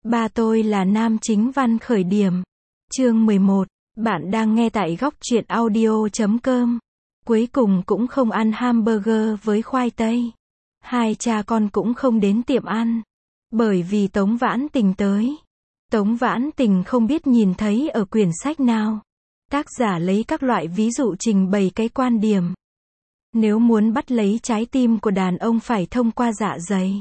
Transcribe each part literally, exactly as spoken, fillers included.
Ba tôi là nam chính văn khởi điểm. Chương mười một. Bạn đang nghe tại góc truyện audio chấm com. Cuối cùng cũng không ăn hamburger với khoai tây. Hai cha con cũng không đến tiệm ăn. Bởi vì Tống Vãn Tình tới. Tống Vãn Tình không biết nhìn thấy ở quyển sách nào. Tác giả lấy các loại ví dụ trình bày cái quan điểm. Nếu muốn bắt lấy trái tim của đàn ông phải thông qua dạ dày.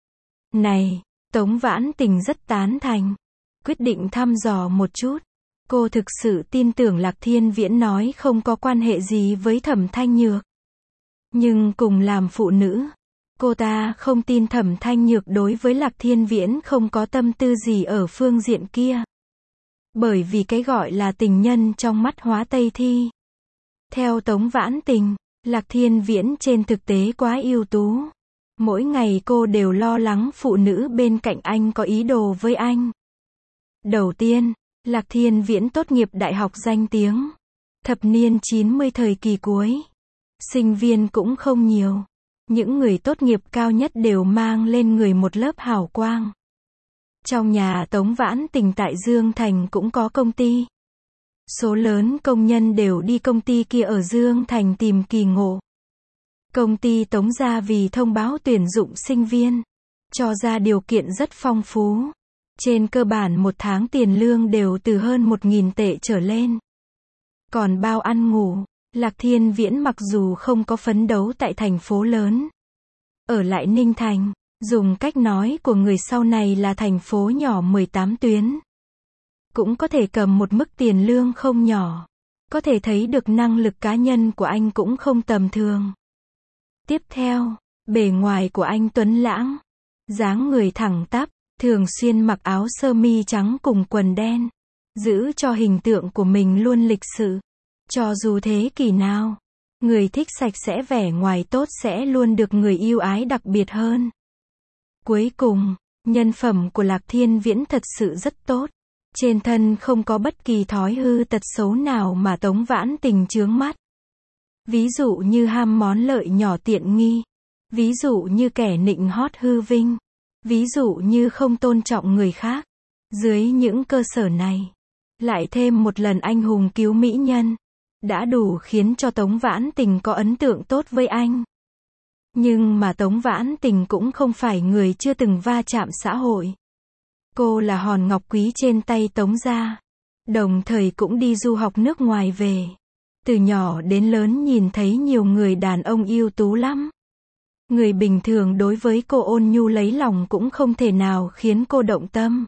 Này, Tống Vãn Tình rất tán thành. Quyết định thăm dò một chút. Cô thực sự tin tưởng Lạc Thiên Viễn nói không có quan hệ gì với Thẩm Thanh Nhược. Nhưng cùng làm phụ nữ, cô ta không tin Thẩm Thanh Nhược đối với Lạc Thiên Viễn không có tâm tư gì ở phương diện kia. Bởi vì cái gọi là tình nhân trong mắt Hóa Tây Thi. Theo Tống Vãn Tình, Lạc Thiên Viễn trên thực tế quá ưu tú. Mỗi ngày cô đều lo lắng phụ nữ bên cạnh anh có ý đồ với anh. Đầu tiên, Lạc Thiên Viễn tốt nghiệp đại học danh tiếng. Thập niên chín mươi thời kỳ cuối. Sinh viên cũng không nhiều. Những người tốt nghiệp cao nhất đều mang lên người một lớp hào quang. Trong nhà Tống Vãn Tình tại Dương Thành cũng có công ty. Số lớn công nhân đều đi công ty kia ở Dương Thành tìm kỳ ngộ. Công ty Tống gia vì thông báo tuyển dụng sinh viên, cho ra điều kiện rất phong phú. Trên cơ bản một tháng tiền lương đều từ hơn một nghìn tệ trở lên. Còn bao ăn ngủ, Lạc Thiên Viễn mặc dù không có phấn đấu tại thành phố lớn. Ở lại Ninh Thành, dùng cách nói của người sau này là thành phố nhỏ mười tám tuyến. Cũng có thể cầm một mức tiền lương không nhỏ. Có thể thấy được năng lực cá nhân của anh cũng không tầm thường. Tiếp theo, bề ngoài của anh tuấn lãng, dáng người thẳng tắp, thường xuyên mặc áo sơ mi trắng cùng quần đen, giữ cho hình tượng của mình luôn lịch sự. Cho dù thế kỷ nào, người thích sạch sẽ vẻ ngoài tốt sẽ luôn được người yêu ái đặc biệt hơn. Cuối cùng, nhân phẩm của Lạc Thiên Viễn thật sự rất tốt. Trên thân không có bất kỳ thói hư tật xấu nào mà Tống Vãn Tình chướng mắt. Ví dụ như ham món lợi nhỏ tiện nghi. Ví dụ như kẻ nịnh hót hư vinh. Ví dụ như không tôn trọng người khác. Dưới những cơ sở này, lại thêm một lần anh hùng cứu mỹ nhân, đã đủ khiến cho Tống Vãn Tình có ấn tượng tốt với anh. Nhưng mà Tống Vãn Tình cũng không phải người chưa từng va chạm xã hội. Cô là hòn ngọc quý trên tay Tống gia. Đồng thời cũng đi du học nước ngoài về. Từ nhỏ đến lớn nhìn thấy nhiều người đàn ông ưu tú lắm. Người bình thường đối với cô ôn nhu lấy lòng cũng không thể nào khiến cô động tâm.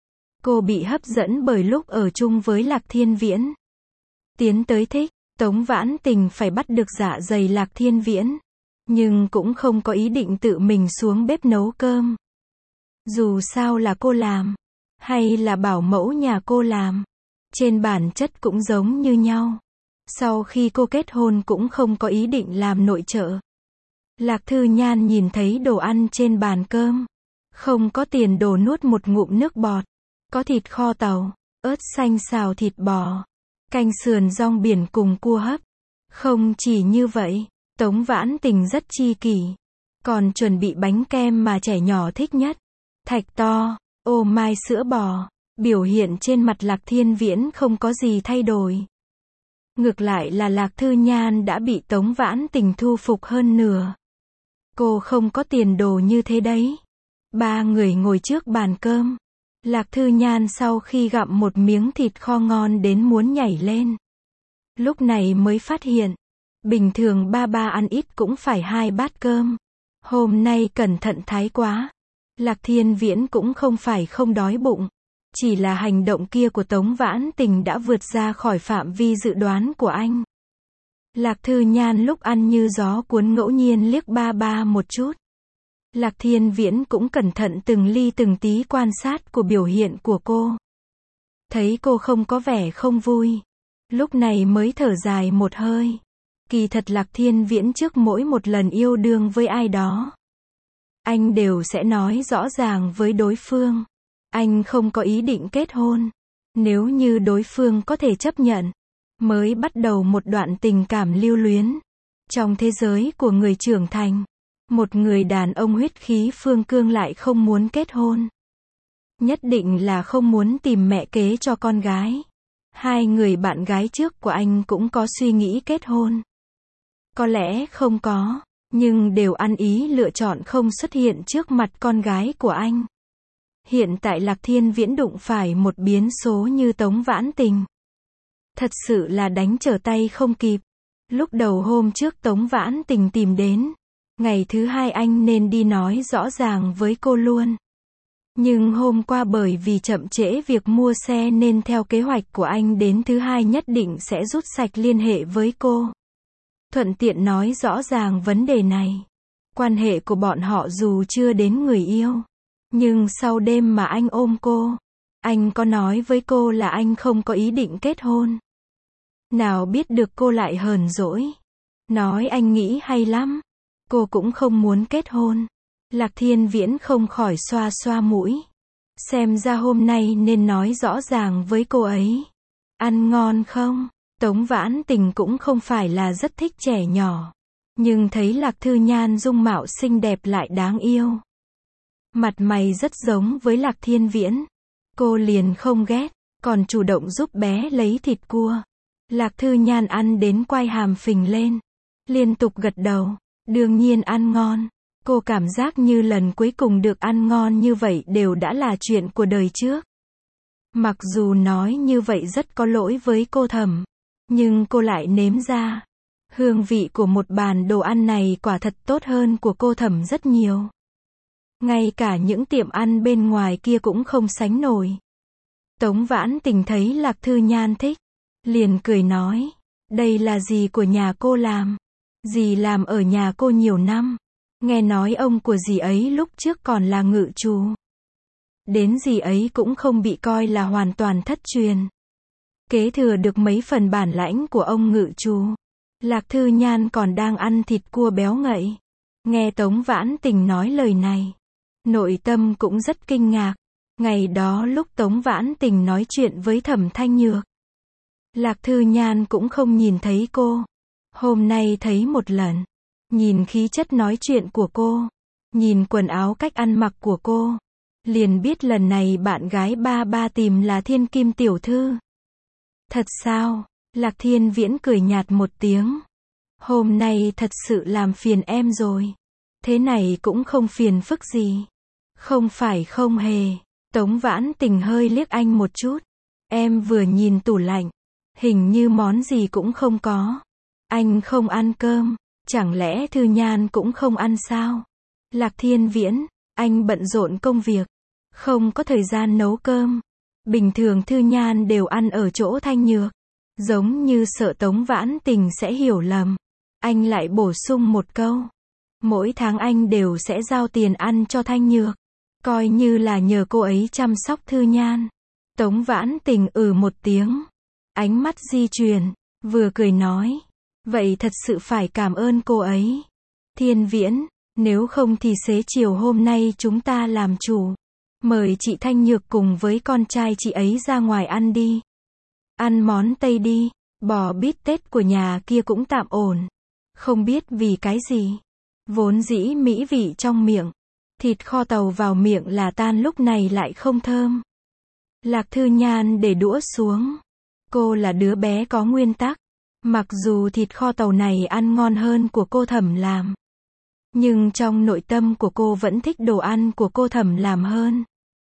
Cô bị hấp dẫn bởi lúc ở chung với Lạc Thiên Viễn. Tiến tới thích, Tống Vãn Tình phải bắt được dạ dày Lạc Thiên Viễn. Nhưng cũng không có ý định tự mình xuống bếp nấu cơm. Dù sao là cô làm, hay là bảo mẫu nhà cô làm, trên bản chất cũng giống như nhau. Sau khi cô kết hôn cũng không có ý định làm nội trợ. Lạc Thư Nhan nhìn thấy đồ ăn trên bàn cơm, không có tiền đổ nuốt một ngụm nước bọt. Có thịt kho tàu, ớt xanh xào thịt bò, canh sườn rong biển cùng cua hấp. Không chỉ như vậy, Tống Vãn Tình rất chi kỷ, còn chuẩn bị bánh kem mà trẻ nhỏ thích nhất. Thạch to, ô mai sữa bò. Biểu hiện trên mặt Lạc Thiên Viễn không có gì thay đổi. Ngược lại là Lạc Thư Nhan đã bị Tống Vãn Tình thu phục hơn nửa. Cô không có tiền đồ như thế đấy. Ba người ngồi trước bàn cơm. Lạc Thư Nhan sau khi gặm một miếng thịt kho ngon đến muốn nhảy lên. Lúc này mới phát hiện, bình thường ba ba ăn ít cũng phải hai bát cơm. Hôm nay cẩn thận thái quá. Lạc Thiên Viễn cũng không phải không đói bụng. Chỉ là hành động kia của Tống Vãn Tình đã vượt ra khỏi phạm vi dự đoán của anh. Lạc Thư Nhan lúc ăn như gió cuốn ngẫu nhiên liếc ba ba một chút. Lạc Thiên Viễn cũng cẩn thận từng ly từng tí quan sát của biểu hiện của cô. Thấy cô không có vẻ không vui. Lúc này mới thở dài một hơi. Kỳ thật Lạc Thiên Viễn trước mỗi một lần yêu đương với ai đó, anh đều sẽ nói rõ ràng với đối phương. Anh không có ý định kết hôn. Nếu như đối phương có thể chấp nhận, mới bắt đầu một đoạn tình cảm lưu luyến. Trong thế giới của người trưởng thành, một người đàn ông huyết khí phương cương lại không muốn kết hôn. Nhất định là không muốn tìm mẹ kế cho con gái. Hai người bạn gái trước của anh cũng có suy nghĩ kết hôn. Có lẽ không có, nhưng đều ăn ý lựa chọn không xuất hiện trước mặt con gái của anh. Hiện tại Lạc Thiên Viễn đụng phải một biến số như Tống Vãn Tình. Thật sự là đánh trở tay không kịp. Lúc đầu hôm trước Tống Vãn Tình tìm đến. Ngày thứ hai anh nên đi nói rõ ràng với cô luôn. Nhưng hôm qua bởi vì chậm trễ việc mua xe nên theo kế hoạch của anh đến thứ hai nhất định sẽ rút sạch liên hệ với cô. Thuận tiện nói rõ ràng vấn đề này. Quan hệ của bọn họ dù chưa đến người yêu. Nhưng sau đêm mà anh ôm cô, anh có nói với cô là anh không có ý định kết hôn. Nào biết được cô lại hờn dỗi. Nói anh nghĩ hay lắm. Cô cũng không muốn kết hôn. Lạc Thiên Viễn không khỏi xoa xoa mũi. Xem ra hôm nay nên nói rõ ràng với cô ấy. Ăn ngon không? Tống Vãn Tình cũng không phải là rất thích trẻ nhỏ. Nhưng thấy Lạc Thư Nhan dung mạo xinh đẹp lại đáng yêu. Mặt mày rất giống với Lạc Thiên Viễn. Cô liền không ghét, còn chủ động giúp bé lấy thịt cua. Lạc Thư Nhan ăn đến quai hàm phình lên. Liên tục gật đầu. Đương nhiên ăn ngon. Cô cảm giác như lần cuối cùng được ăn ngon như vậy đều đã là chuyện của đời trước. Mặc dù nói như vậy rất có lỗi với cô Thẩm. Nhưng cô lại nếm ra. Hương vị của một bàn đồ ăn này quả thật tốt hơn của cô Thẩm rất nhiều. Ngay cả những tiệm ăn bên ngoài kia cũng không sánh nổi. Tống Vãn Tình thấy Lạc Thư Nhan thích. Liền cười nói. Đây là gì của nhà cô làm? Dì làm ở nhà cô nhiều năm. Nghe nói ông của dì ấy lúc trước còn là ngự trù. Đến dì ấy cũng không bị coi là hoàn toàn thất truyền. Kế thừa được mấy phần bản lãnh của ông ngự trù. Lạc Thư Nhan còn đang ăn thịt cua béo ngậy. Nghe Tống Vãn Tình nói lời này. Nội tâm cũng rất kinh ngạc. Ngày đó lúc Tống Vãn Tình nói chuyện với Thẩm Thanh Nhược. Lạc Thư Nhan cũng không nhìn thấy cô. Hôm nay thấy một lần. Nhìn khí chất nói chuyện của cô. Nhìn quần áo cách ăn mặc của cô. Liền biết lần này bạn gái ba ba tìm là Thiên Kim tiểu thư. Thật sao? Lạc Thiên Viễn cười nhạt một tiếng. Hôm nay thật sự làm phiền em rồi. Thế này cũng không phiền phức gì. Không phải không hề. Tống Vãn Tình hơi liếc anh một chút. Em vừa nhìn tủ lạnh. Hình như món gì cũng không có. Anh không ăn cơm. Chẳng lẽ Thư Nhan cũng không ăn sao? Lạc Thiên Viễn, anh bận rộn công việc. Không có thời gian nấu cơm. Bình thường Thư Nhan đều ăn ở chỗ Thanh Nhược. Giống như sợ Tống Vãn Tình sẽ hiểu lầm. Anh lại bổ sung một câu. Mỗi tháng anh đều sẽ giao tiền ăn cho Thanh Nhược. Coi như là nhờ cô ấy chăm sóc Thư Nhan. Tống Vãn Tình ừ một tiếng. Ánh mắt di chuyển. Vừa cười nói. Vậy thật sự phải cảm ơn cô ấy. Thiên Viễn, nếu không thì xế chiều hôm nay chúng ta làm chủ. Mời chị Thanh Nhược cùng với con trai chị ấy ra ngoài ăn đi. Ăn món Tây đi, bò bít tết của nhà kia cũng tạm ổn. Không biết vì cái gì. Vốn dĩ mỹ vị trong miệng. Thịt kho tàu vào miệng là tan lúc này lại không thơm. Lạc Thư Nhan để đũa xuống. Cô là đứa bé có nguyên tắc. Mặc dù thịt kho tàu này ăn ngon hơn của cô Thẩm làm. Nhưng trong nội tâm của cô vẫn thích đồ ăn của cô Thẩm làm hơn.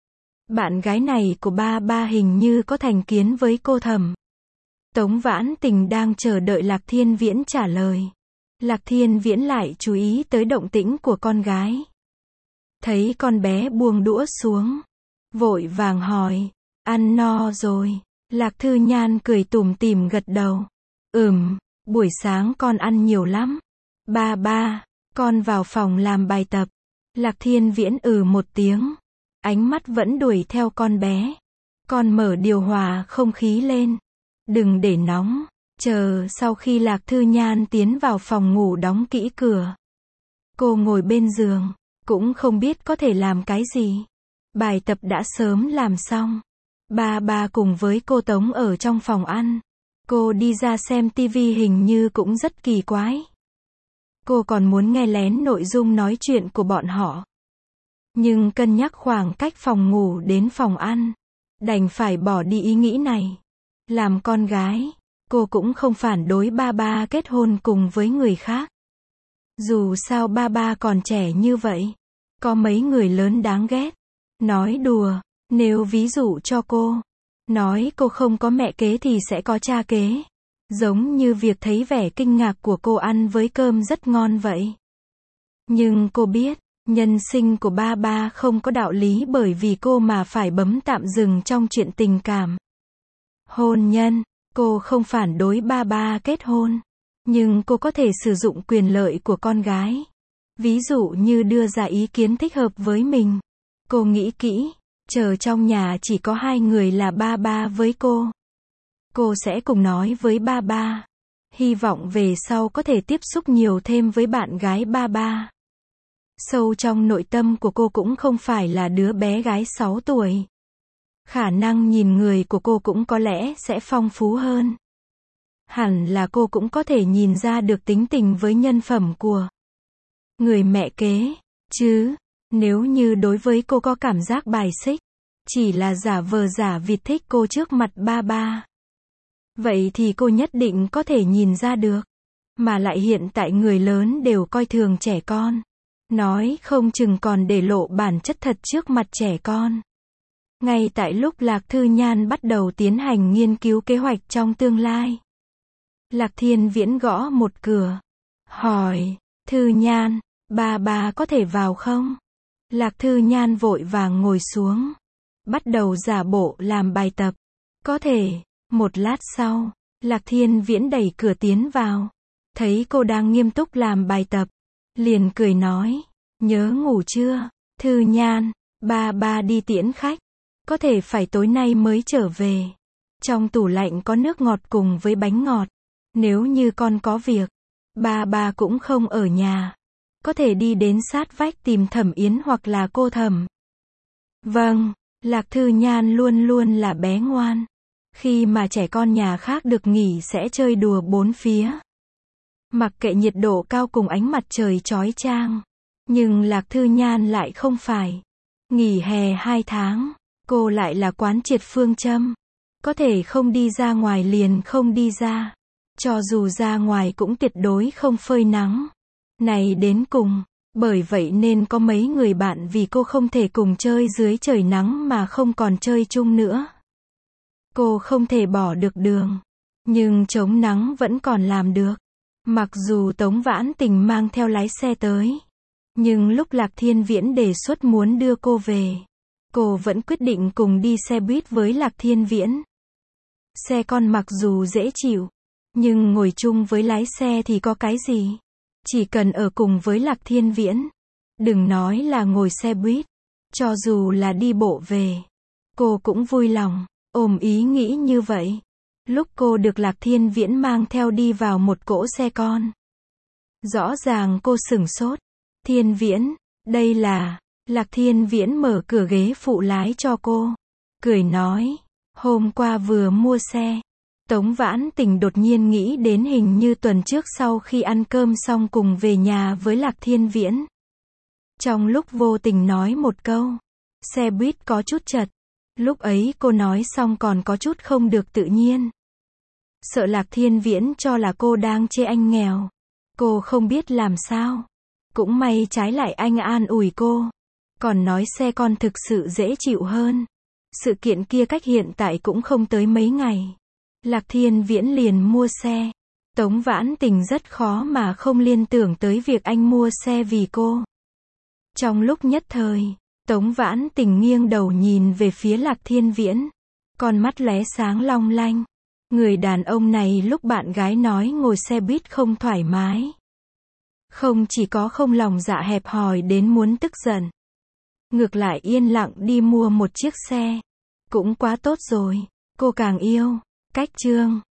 Bạn gái này của ba ba hình như có thành kiến với cô Thẩm. Tống Vãn Tình đang chờ đợi Lạc Thiên Viễn trả lời. Lạc Thiên Viễn lại chú ý tới động tĩnh của con gái. Thấy con bé buông đũa xuống. Vội vàng hỏi. Ăn no rồi. Lạc Thư Nhan cười tủm tỉm gật đầu. Ừm, buổi sáng con ăn nhiều lắm. Ba ba, con vào phòng làm bài tập. Lạc Thiên Viễn ừ một tiếng. Ánh mắt vẫn đuổi theo con bé. Con mở điều hòa không khí lên. Đừng để nóng. Chờ sau khi Lạc Thư Nhan tiến vào phòng ngủ đóng kỹ cửa. Cô ngồi bên giường. Cũng không biết có thể làm cái gì. Bài tập đã sớm làm xong. Ba ba cùng với cô Tống ở trong phòng ăn. Cô đi ra xem tivi hình như cũng rất kỳ quái. Cô còn muốn nghe lén nội dung nói chuyện của bọn họ. Nhưng cân nhắc khoảng cách phòng ngủ đến phòng ăn, đành phải bỏ đi ý nghĩ này. Làm con gái, cô cũng không phản đối ba ba kết hôn cùng với người khác. Dù sao ba ba còn trẻ như vậy, có mấy người lớn đáng ghét. Nói đùa, nếu ví dụ cho cô, nói cô không có mẹ kế thì sẽ có cha kế. Giống như việc thấy vẻ kinh ngạc của cô ăn với cơm rất ngon vậy. Nhưng cô biết, nhân sinh của ba ba không có đạo lý bởi vì cô mà phải bấm tạm dừng trong chuyện tình cảm. Hôn nhân, cô không phản đối ba ba kết hôn. Nhưng cô có thể sử dụng quyền lợi của con gái. Ví dụ như đưa ra ý kiến thích hợp với mình. Cô nghĩ kỹ, chờ trong nhà chỉ có hai người là ba ba với cô. Cô sẽ cùng nói với ba ba. Hy vọng về sau có thể tiếp xúc nhiều thêm với bạn gái ba ba. Sâu trong nội tâm của cô cũng không phải là đứa bé gái sáu tuổi. Khả năng nhìn người của cô cũng có lẽ sẽ phong phú hơn. Hẳn là cô cũng có thể nhìn ra được tính tình với nhân phẩm của người mẹ kế, chứ. Nếu như đối với cô có cảm giác bài xích, chỉ là giả vờ giả vịt thích cô trước mặt ba ba. Vậy thì cô nhất định có thể nhìn ra được. Mà lại hiện tại người lớn đều coi thường trẻ con. Nói không chừng còn để lộ bản chất thật trước mặt trẻ con. Ngay tại lúc Lạc Thư Nhan bắt đầu tiến hành nghiên cứu kế hoạch trong tương lai. Lạc Thiên Viễn gõ một cửa. Hỏi, Thư Nhan, ba ba có thể vào không? Lạc Thư Nhan vội vàng ngồi xuống. Bắt đầu giả bộ làm bài tập. Có thể. Một lát sau, Lạc Thiên Viễn đẩy cửa tiến vào. Thấy cô đang nghiêm túc làm bài tập. Liền cười nói. Nhớ ngủ chưa? Thư Nhan, ba ba đi tiễn khách. Có thể phải tối nay mới trở về. Trong tủ lạnh có nước ngọt cùng với bánh ngọt. Nếu như con có việc, ba ba cũng không ở nhà. Có thể đi đến sát vách tìm Thẩm Yến hoặc là cô Thẩm. Vâng, Lạc Thư Nhan luôn luôn là bé ngoan. Khi mà trẻ con nhà khác được nghỉ sẽ chơi đùa bốn phía. Mặc kệ nhiệt độ cao cùng ánh mặt trời chói chang. Nhưng Lạc Thư Nhan lại không phải. Nghỉ hè hai tháng, cô lại là quán triệt phương châm. Có thể không đi ra ngoài liền không đi ra. Cho dù ra ngoài cũng tuyệt đối không phơi nắng. Này đến cùng, bởi vậy nên có mấy người bạn vì cô không thể cùng chơi dưới trời nắng mà không còn chơi chung nữa. Cô không thể bỏ được đường, nhưng chống nắng vẫn còn làm được. Mặc dù Tống Vãn Tình mang theo lái xe tới, nhưng lúc Lạc Thiên Viễn đề xuất muốn đưa cô về, cô vẫn quyết định cùng đi xe buýt với Lạc Thiên Viễn. Xe con mặc dù dễ chịu, nhưng ngồi chung với lái xe thì có cái gì? Chỉ cần ở cùng với Lạc Thiên Viễn. Đừng nói là ngồi xe buýt. Cho dù là đi bộ về, cô cũng vui lòng, ôm ý nghĩ như vậy. Lúc cô được Lạc Thiên Viễn mang theo đi vào một cỗ xe con. Rõ ràng cô sửng sốt. Thiên Viễn, đây là... Lạc Thiên Viễn mở cửa ghế phụ lái cho cô. Cười nói, hôm qua vừa mua xe. Tống Vãn Tình đột nhiên nghĩ đến hình như tuần trước sau khi ăn cơm xong cùng về nhà với Lạc Thiên Viễn. Trong lúc vô tình nói một câu, xe buýt có chút chật. Lúc ấy cô nói xong còn có chút không được tự nhiên. Sợ Lạc Thiên Viễn cho là cô đang chê anh nghèo. Cô không biết làm sao. Cũng may trái lại anh an ủi cô. Còn nói xe con thực sự dễ chịu hơn. Sự kiện kia cách hiện tại cũng không tới mấy ngày. Lạc Thiên Viễn liền mua xe. Tống Vãn Tình rất khó mà không liên tưởng tới việc anh mua xe vì cô. Trong lúc nhất thời, Tống Vãn Tình nghiêng đầu nhìn về phía Lạc Thiên Viễn. Con mắt lóe sáng long lanh. Người đàn ông này lúc bạn gái nói ngồi xe buýt không thoải mái. Không chỉ có không lòng dạ hẹp hòi đến muốn tức giận. Ngược lại yên lặng đi mua một chiếc xe. Cũng quá tốt rồi. Cô càng yêu. Cách chương